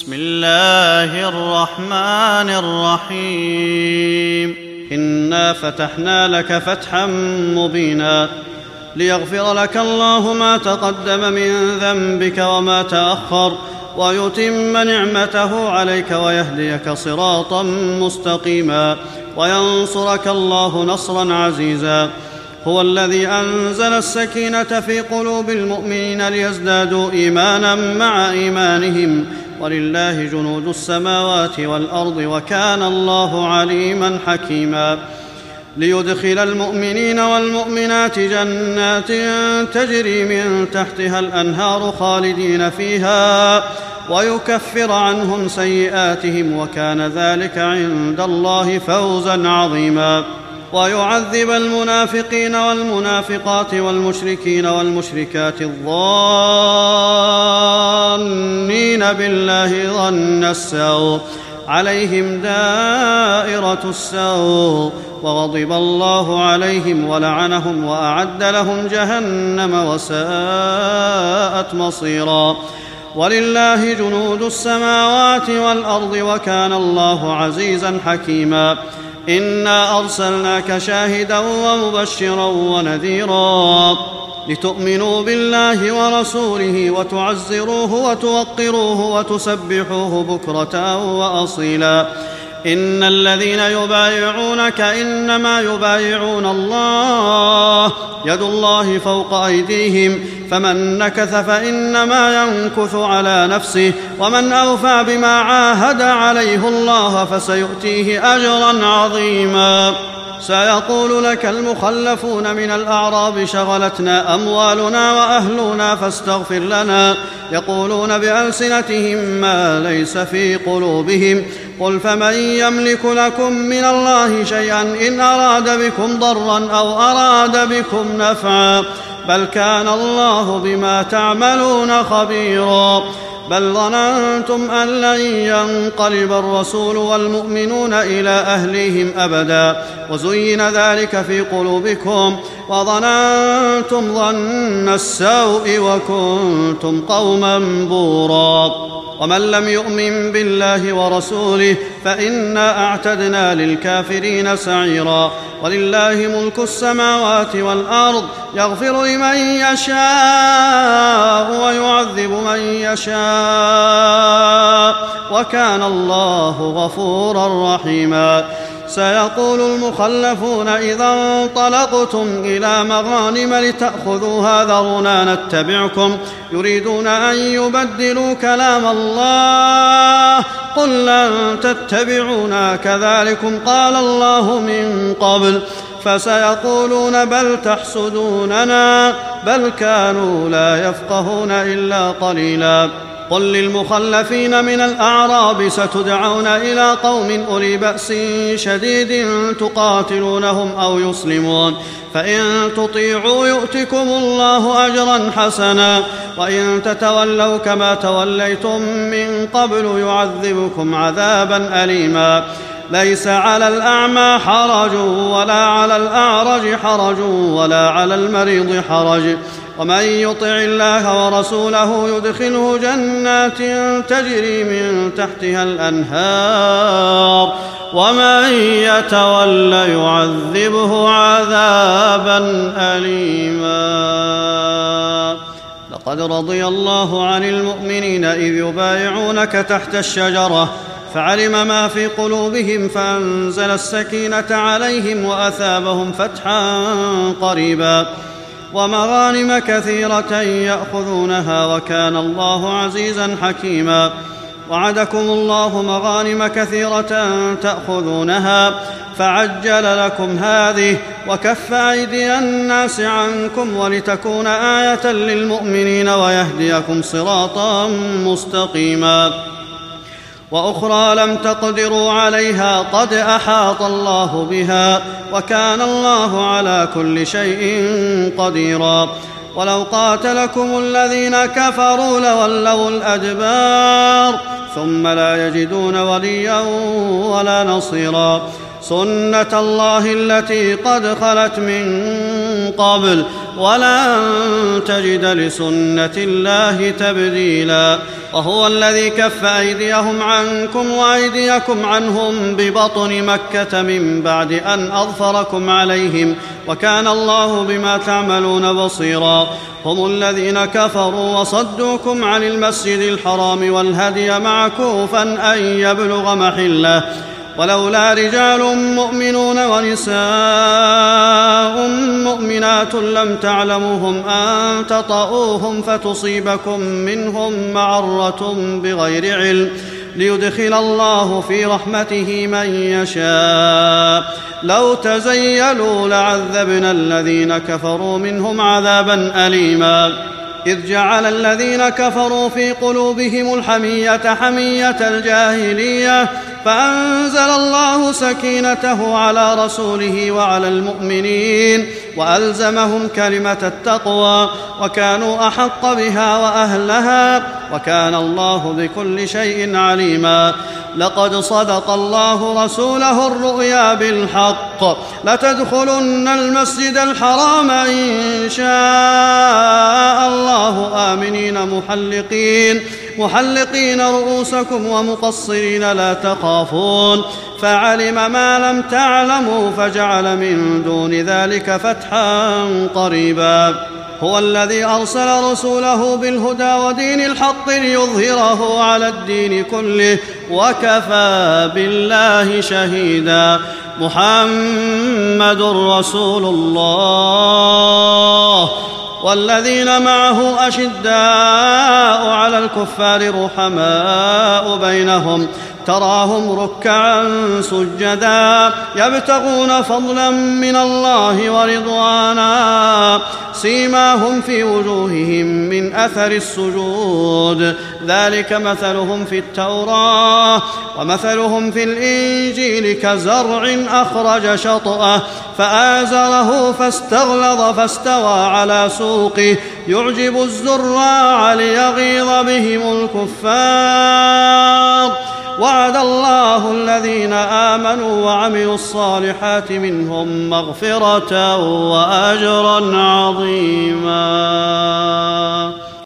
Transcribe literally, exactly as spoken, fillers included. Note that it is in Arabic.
بسم الله الرحمن الرحيم إنا فتحنا لك فتحا مبينا ليغفر لك الله ما تقدم من ذنبك وما تأخر ويتم نعمته عليك ويهديك صراطا مستقيما وينصرك الله نصرا عزيزا. هو الذي أنزل السكينة في قلوب المؤمنين ليزدادوا إيمانا مع إيمانهم ولله جنود السماوات والأرض وكان الله عليما حكيما. ليدخل المؤمنين والمؤمنات جنات تجري من تحتها الأنهار خالدين فيها ويكفر عنهم سيئاتهم وكان ذلك عند الله فوزا عظيما. ويعذب المنافقين والمنافقات والمشركين والمشركات الظانين بالله ظن السوء عليهم دائرة السوء وغضب الله عليهم ولعنهم وأعد لهم جهنم وساءت مصيرا. ولله جنود السماوات والأرض وكان الله عزيزا حكيما. إنا أرسلناك شاهدا ومبشرا ونذيرا لتؤمنوا بالله ورسوله وتعزروه وتوقروه وتسبحوه بكرة وأصيلا. إن الذين يبايعونك إنما يبايعون الله يد الله فوق أيديهم فمن نكث فإنما ينكث على نفسه ومن أوفى بما عاهد عليه الله فسيؤتيه أجرا عظيما. سيقول لك المخلفون من الأعراب شغلتنا أموالنا وأهلنا فاستغفر لنا يقولون بألسنتهم ما ليس في قلوبهم قل فمن يملك لكم من الله شيئا إن أراد بكم ضرا أو أراد بكم نفعا بل كان الله بما تعملون خبيرا. بل ظننتم أن لن ينقلب الرسول والمؤمنون إلى أهليهم أبدا وزين ذلك في قلوبكم وظننتم ظن السوء وكنتم قوما بورا. ومن لم يؤمن بالله ورسوله فإنا أعتدنا للكافرين سعيرا. ولله ملك السماوات والأرض يغفر لمن يشاء ويعذب من يشاء وكان الله غفورا رحيما. سيقول المخلفون إذا انطلقتم إلى مغانم لتأخذوها ذرونا نتبعكم يريدون أن يبدلوا كلام الله قل لن تتبعونا كذلكم قال الله من قبل فسيقولون بل تحسدوننا بل كانوا لا يفقهون إلا قليلا. قل للمخلفين من الأعراب ستدعون إلى قوم أولي بأس شديد تقاتلونهم أو يسلمون فإن تطيعوا يؤتكم الله أجرا حسنا وإن تتولوا كما توليتم من قبل يعذبكم عذابا أليما. ليس على الأعمى حرج ولا على الأعرج حرج ولا على المريض حرج ومن يطع الله ورسوله يدخله جنات تجري من تحتها الأنهار ومن يتول يعذبه عذابا أليما. لقد رضي الله عن المؤمنين إذ يبايعونك تحت الشجرة فعلم ما في قلوبهم فأنزل السكينة عليهم وأثابهم فتحا قريبا ومغانم كثيرة يأخذونها وكان الله عزيزا حكيما. وعدكم الله مغانم كثيرة تأخذونها فعجل لكم هذه وكف أيدي الناس عنكم ولتكون آية للمؤمنين ويهديكم صراطا مستقيما. وأخرى لم تقدروا عليها قد أحاط الله بها وكان الله على كل شيء قديرا. ولو قاتلكم الذين كفروا لولوا الأدبار ثم لا يجدون وليا ولا نصيرا. سنة الله التي قد خلت من قبل ولن تجد لسنة الله تبديلا وهو الذي كف أيديهم عنكم وأيديكم عنهم ببطن مكة من بعد أن أظفركم عليهم وكان الله بما تعملون بصيرا هم الذين كفروا وصدوكم عن المسجد الحرام والهدي معكوفا أن يبلغ محله ولولا رجال مؤمنون ونساء مؤمنات لم تعلموهم أن تطؤوهم فتصيبكم منهم معرة بغير علم ليدخل الله في رحمته من يشاء لو تزيلوا لعذبنا الذين كفروا منهم عذابا أليما إذ جعل الذين كفروا في قلوبهم الحمية حمية الجاهلية فأنزل الله سكينته على رسوله وعلى المؤمنين وألزمهم كلمة التقوى وكانوا أحق بها وأهلها وكان الله بكل شيء عليما لقد صدق الله رسوله الرؤيا بالحق لتدخلن المسجد الحرام إن شاء الله آمنين محلقين محلقين رؤوسكم ومقصرين لا تخافون فعلم ما لم تعلموا فجعل من دون ذلك فتحا قريبا هو الذي أرسل رسوله بالهدى ودين الحق ليظهره على الدين كله وكفى بالله شهيدا محمد رسول الله والذين معه أشداء على الكفار رحماء بينهم تراهم ركعا سجدا يبتغون فضلا من الله ورضوانا سيماهم في وجوههم من أثر السجود ذلك مثلهم في التوراة ومثلهم في الإنجيل كزرع أخرج شطأه فآزره فاستغلظ فاستوى على سوقه يعجب الزراع ليغيظ بهم الكفار وعد الله الذين آمنوا وعملوا الصالحات منهم مغفرة وأجرا عظيما.